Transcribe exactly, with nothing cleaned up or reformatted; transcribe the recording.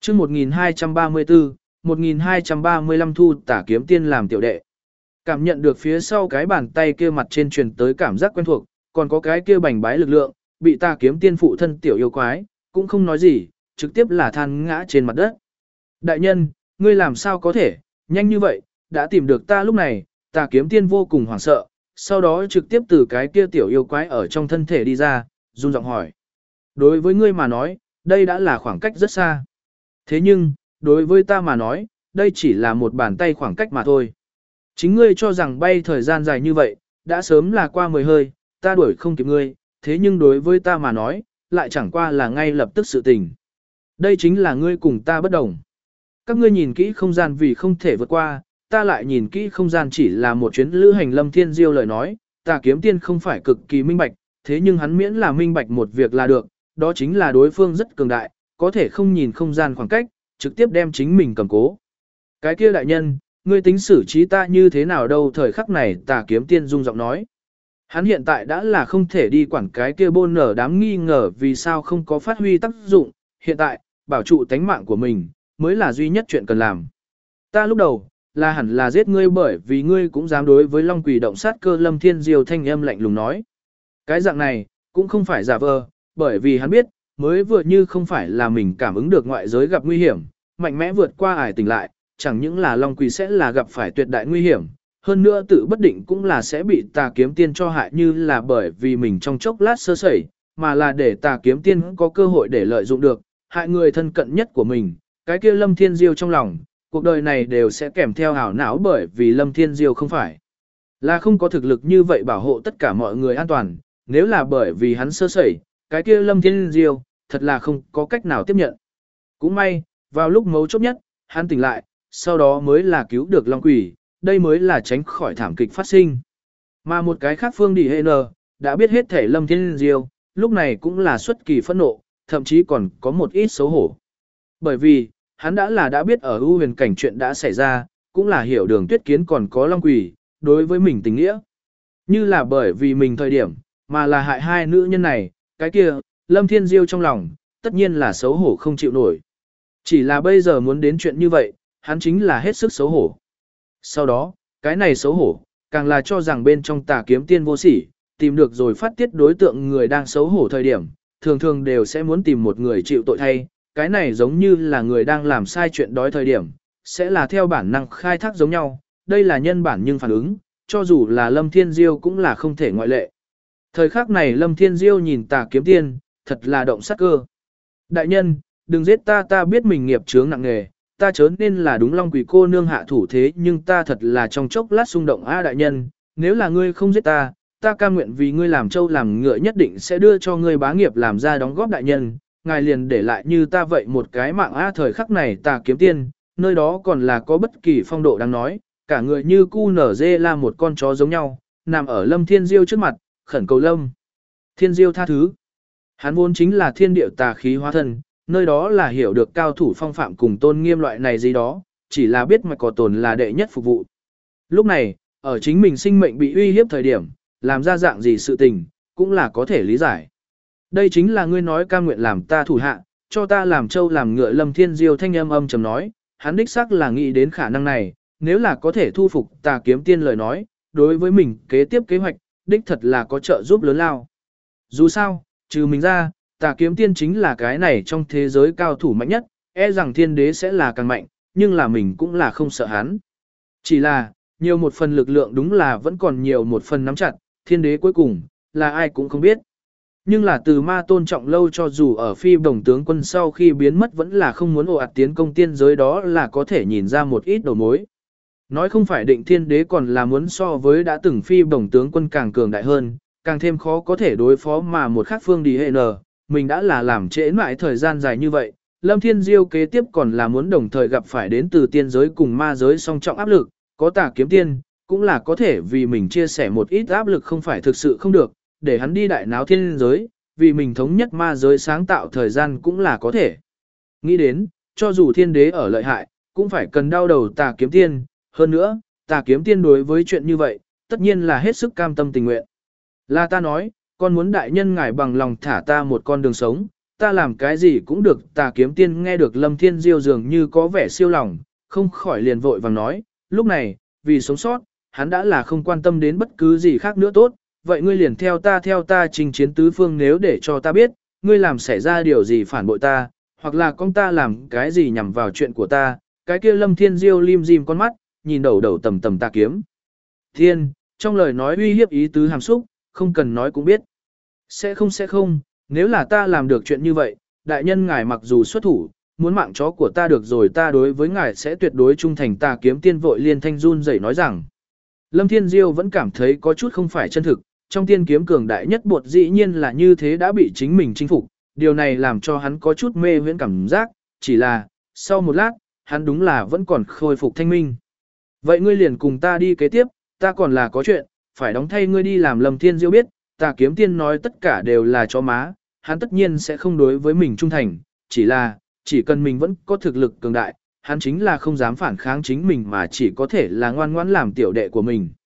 chương một nghìn hai trăm ba mươi tư, một nghìn hai trăm ba mươi lăm thu Tà Kiếm Tiên làm tiểu đệ. Cảm nhận được phía sau cái bàn tay kia mặt trên truyền tới cảm giác quen thuộc, còn có cái kia bành bái lực lượng, bị Tà Kiếm Tiên phụ thân tiểu yêu quái, cũng không nói gì, trực tiếp là than ngã trên mặt đất. Đại nhân, ngươi làm sao có thể, nhanh như vậy, đã tìm được ta. Lúc này, Tà Kiếm Tiên vô cùng hoảng sợ, sau đó trực tiếp từ cái kia tiểu yêu quái ở trong thân thể đi ra, run giọng hỏi. Đối với ngươi mà nói, đây đã là khoảng cách rất xa. Thế nhưng, đối với ta mà nói, đây chỉ là một bàn tay khoảng cách mà thôi. Chính ngươi cho rằng bay thời gian dài như vậy, đã sớm là qua mười hơi, ta đuổi không kịp ngươi, thế nhưng đối với ta mà nói, lại chẳng qua là ngay lập tức sự tình. Đây chính là ngươi cùng ta bất đồng. Các ngươi nhìn kỹ không gian vì không thể vượt qua, ta lại nhìn kỹ không gian chỉ là một chuyến lữ hành. Lâm Thiên Diêu lời nói, Tà Kiếm Tiên không phải cực kỳ minh bạch, thế nhưng hắn miễn là minh bạch một việc là được, đó chính là đối phương rất cường đại, có thể không nhìn không gian khoảng cách, trực tiếp đem chính mình cầm cố. Cái kia đại nhân, ngươi tính xử trí ta như thế nào đâu? Thời khắc này Tà Kiếm Tiên rung giọng nói. Hắn hiện tại đã là không thể đi quản cái kia bôn nở đám nghi ngờ vì sao không có phát huy tác dụng, hiện tại, bảo trụ tánh mạng của mình, mới là duy nhất chuyện cần làm. Ta lúc đầu, là hẳn là giết ngươi bởi vì ngươi cũng dám đối với Long Quỷ động sát cơ. Lâm Thiên Diêu thanh âm lạnh lùng nói. Cái dạng này, cũng không phải giả vờ, bởi vì hắn biết, mới vừa như không phải là mình cảm ứng được ngoại giới gặp nguy hiểm, mạnh mẽ vượt qua ải tỉnh lại, chẳng những là Long Quỷ sẽ là gặp phải tuyệt đại nguy hiểm, hơn nữa tự bất định cũng là sẽ bị Tà Kiếm Tiên cho hại, như là bởi vì mình trong chốc lát sơ sẩy, mà là để Tà Kiếm Tiên có cơ hội để lợi dụng được, hại người thân cận nhất của mình. Cái kia Lâm Thiên Diêu trong lòng, cuộc đời này đều sẽ kèm theo hảo não, bởi vì Lâm Thiên Diêu không phải là không có thực lực như vậy bảo hộ tất cả mọi người an toàn, nếu là bởi vì hắn sơ sẩy, cái kia Lâm Thiên Diêu thật là không có cách nào tiếp nhận. Cũng may, vào lúc mấu chốt nhất, hắn tỉnh lại, sau đó mới là cứu được Long Quỷ, đây mới là tránh khỏi thảm kịch phát sinh. Mà một cái khác Phương Đi Hê Nờ, đã biết hết thể Lâm Thiên Diêu, lúc này cũng là xuất kỳ phẫn nộ, thậm chí còn có một ít xấu hổ. Bởi vì, hắn đã là đã biết ở ưu huyền cảnh chuyện đã xảy ra, cũng là hiểu Đường Tuyết Kiến còn có Long Quỷ, đối với mình tình nghĩa. Như là bởi vì mình thời điểm, mà là hại hai nữ nhân này, cái kia, Lâm Thiên Diêu trong lòng, tất nhiên là xấu hổ không chịu nổi. Chỉ là bây giờ muốn đến chuyện như vậy, hắn chính là hết sức xấu hổ. Sau đó, cái này xấu hổ, càng là cho rằng bên trong Tà Kiếm Tiên vô sỉ, tìm được rồi phát tiết đối tượng người đang xấu hổ thời điểm, thường thường đều sẽ muốn tìm một người chịu tội thay, cái này giống như là người đang làm sai chuyện đói thời điểm, sẽ là theo bản năng khai thác giống nhau, đây là nhân bản nhưng phản ứng, cho dù là Lâm Thiên Diêu cũng là không thể ngoại lệ. Thời khắc này Lâm Thiên Diêu nhìn Tà Kiếm Tiên, thật là động sát cơ. Đại nhân, đừng giết ta, ta biết mình nghiệp chướng nặng nề, ta chớ nên là đúng Long Quỷ cô nương hạ thủ, thế nhưng ta thật là trong chốc lát xung động. A đại nhân, nếu là ngươi không giết ta, ta cam nguyện vì ngươi làm trâu làm ngựa, nhất định sẽ đưa cho ngươi bá nghiệp làm ra đóng góp. Đại nhân, ngài liền để lại như ta vậy một cái mạng. A thời khắc này Tà Kiếm Tiên, nơi đó còn là có bất kỳ phong độ đáng nói, cả người như cu nở dê la một con chó giống nhau, nằm ở Lâm Thiên Diêu trước mặt, khẩn cầu Lâm Thiên Diêu tha thứ. Hắn vốn chính là thiên điệu tà khí hóa thân, nơi đó là hiểu được cao thủ phong phạm cùng tôn nghiêm loại này gì đó, chỉ là biết mà có tồn là đệ nhất phục vụ. Lúc này, ở chính mình sinh mệnh bị uy hiếp thời điểm, làm ra dạng gì sự tình, cũng là có thể lý giải. Đây chính là ngươi nói cam nguyện làm ta thủ hạ, cho ta làm trâu làm ngựa. Lâm Thiên Diêu thanh âm âm trầm nói, hắn đích xác là nghĩ đến khả năng này, nếu là có thể thu phục Tà Kiếm Tiên lời nói, đối với mình kế tiếp kế hoạch, đích thật là có trợ giúp lớn lao. Dù sao, trừ mình ra, Tà Kiếm Tiên chính là cái này trong thế giới cao thủ mạnh nhất, e rằng thiên đế sẽ là càng mạnh, nhưng là mình cũng là không sợ hắn. Chỉ là, nhiều một phần lực lượng đúng là vẫn còn nhiều một phần nắm chặt, thiên đế cuối cùng, là ai cũng không biết. Nhưng là từ Ma Tôn Trọng Lâu cho dù ở Phi Đồng tướng quân sau khi biến mất vẫn là không muốn ồ ạt tiến công tiên giới, đó là có thể nhìn ra một ít đầu mối. Nói không phải định thiên đế còn là muốn so với đã từng Phi Đồng tướng quân càng cường đại hơn, càng thêm khó có thể đối phó, mà một khác Phương Đi Hệ Nờ, mình đã là làm trễ mãi thời gian dài như vậy. Lâm Thiên Diêu kế tiếp còn là muốn đồng thời gặp phải đến từ tiên giới cùng ma giới song trọng áp lực, có Tà Kiếm Tiên, cũng là có thể vì mình chia sẻ một ít áp lực không phải thực sự không được, để hắn đi đại náo thiên giới, vì mình thống nhất ma giới sáng tạo thời gian cũng là có thể. Nghĩ đến, cho dù thiên đế ở lợi hại, cũng phải cần đau đầu Tà Kiếm Tiên, hơn nữa, Tà Kiếm Tiên đối với chuyện như vậy, tất nhiên là hết sức cam tâm tình nguyện. Là ta nói, con muốn đại nhân ngài bằng lòng thả ta một con đường sống, ta làm cái gì cũng được. Tà kiếm tiên nghe được Lâm Thiên Diêu dường như có vẻ siêu lòng, không khỏi liền vội vàng nói, lúc này, vì sống sót, hắn đã là không quan tâm đến bất cứ gì khác nữa tốt, vậy ngươi liền theo ta theo ta chinh chiến tứ phương, nếu để cho ta biết, ngươi làm xảy ra điều gì phản bội ta, hoặc là con ta làm cái gì nhằm vào chuyện của ta, cái kia Lâm Thiên Diêu lim dim con mắt, nhìn đầu đầu tầm tầm Tà kiếm thiên, trong lời nói uy hiếp ý tứ hàm xúc, không cần nói cũng biết. Sẽ không sẽ không, nếu là ta làm được chuyện như vậy, đại nhân ngài mặc dù xuất thủ, muốn mạng chó của ta được rồi, ta đối với ngài sẽ tuyệt đối trung thành. Tà kiếm tiên vội liên thanh run rẩy nói rằng, Lâm Thiên Diêu vẫn cảm thấy có chút không phải chân thực, trong tiên kiếm cường đại nhất bột dĩ nhiên là như thế đã bị chính mình chinh phục, điều này làm cho hắn có chút mê huyễn cảm giác, chỉ là, sau một lát, hắn đúng là vẫn còn khôi phục thanh minh. Vậy ngươi liền cùng ta đi kế tiếp, ta còn là có chuyện, phải đóng thay ngươi đi làm. Lâm Thiên Diêu biết, Tà kiếm tiên nói tất cả đều là chó má, hắn tất nhiên sẽ không đối với mình trung thành, chỉ là, chỉ cần mình vẫn có thực lực cường đại, hắn chính là không dám phản kháng chính mình mà chỉ có thể là ngoan ngoãn làm tiểu đệ của mình.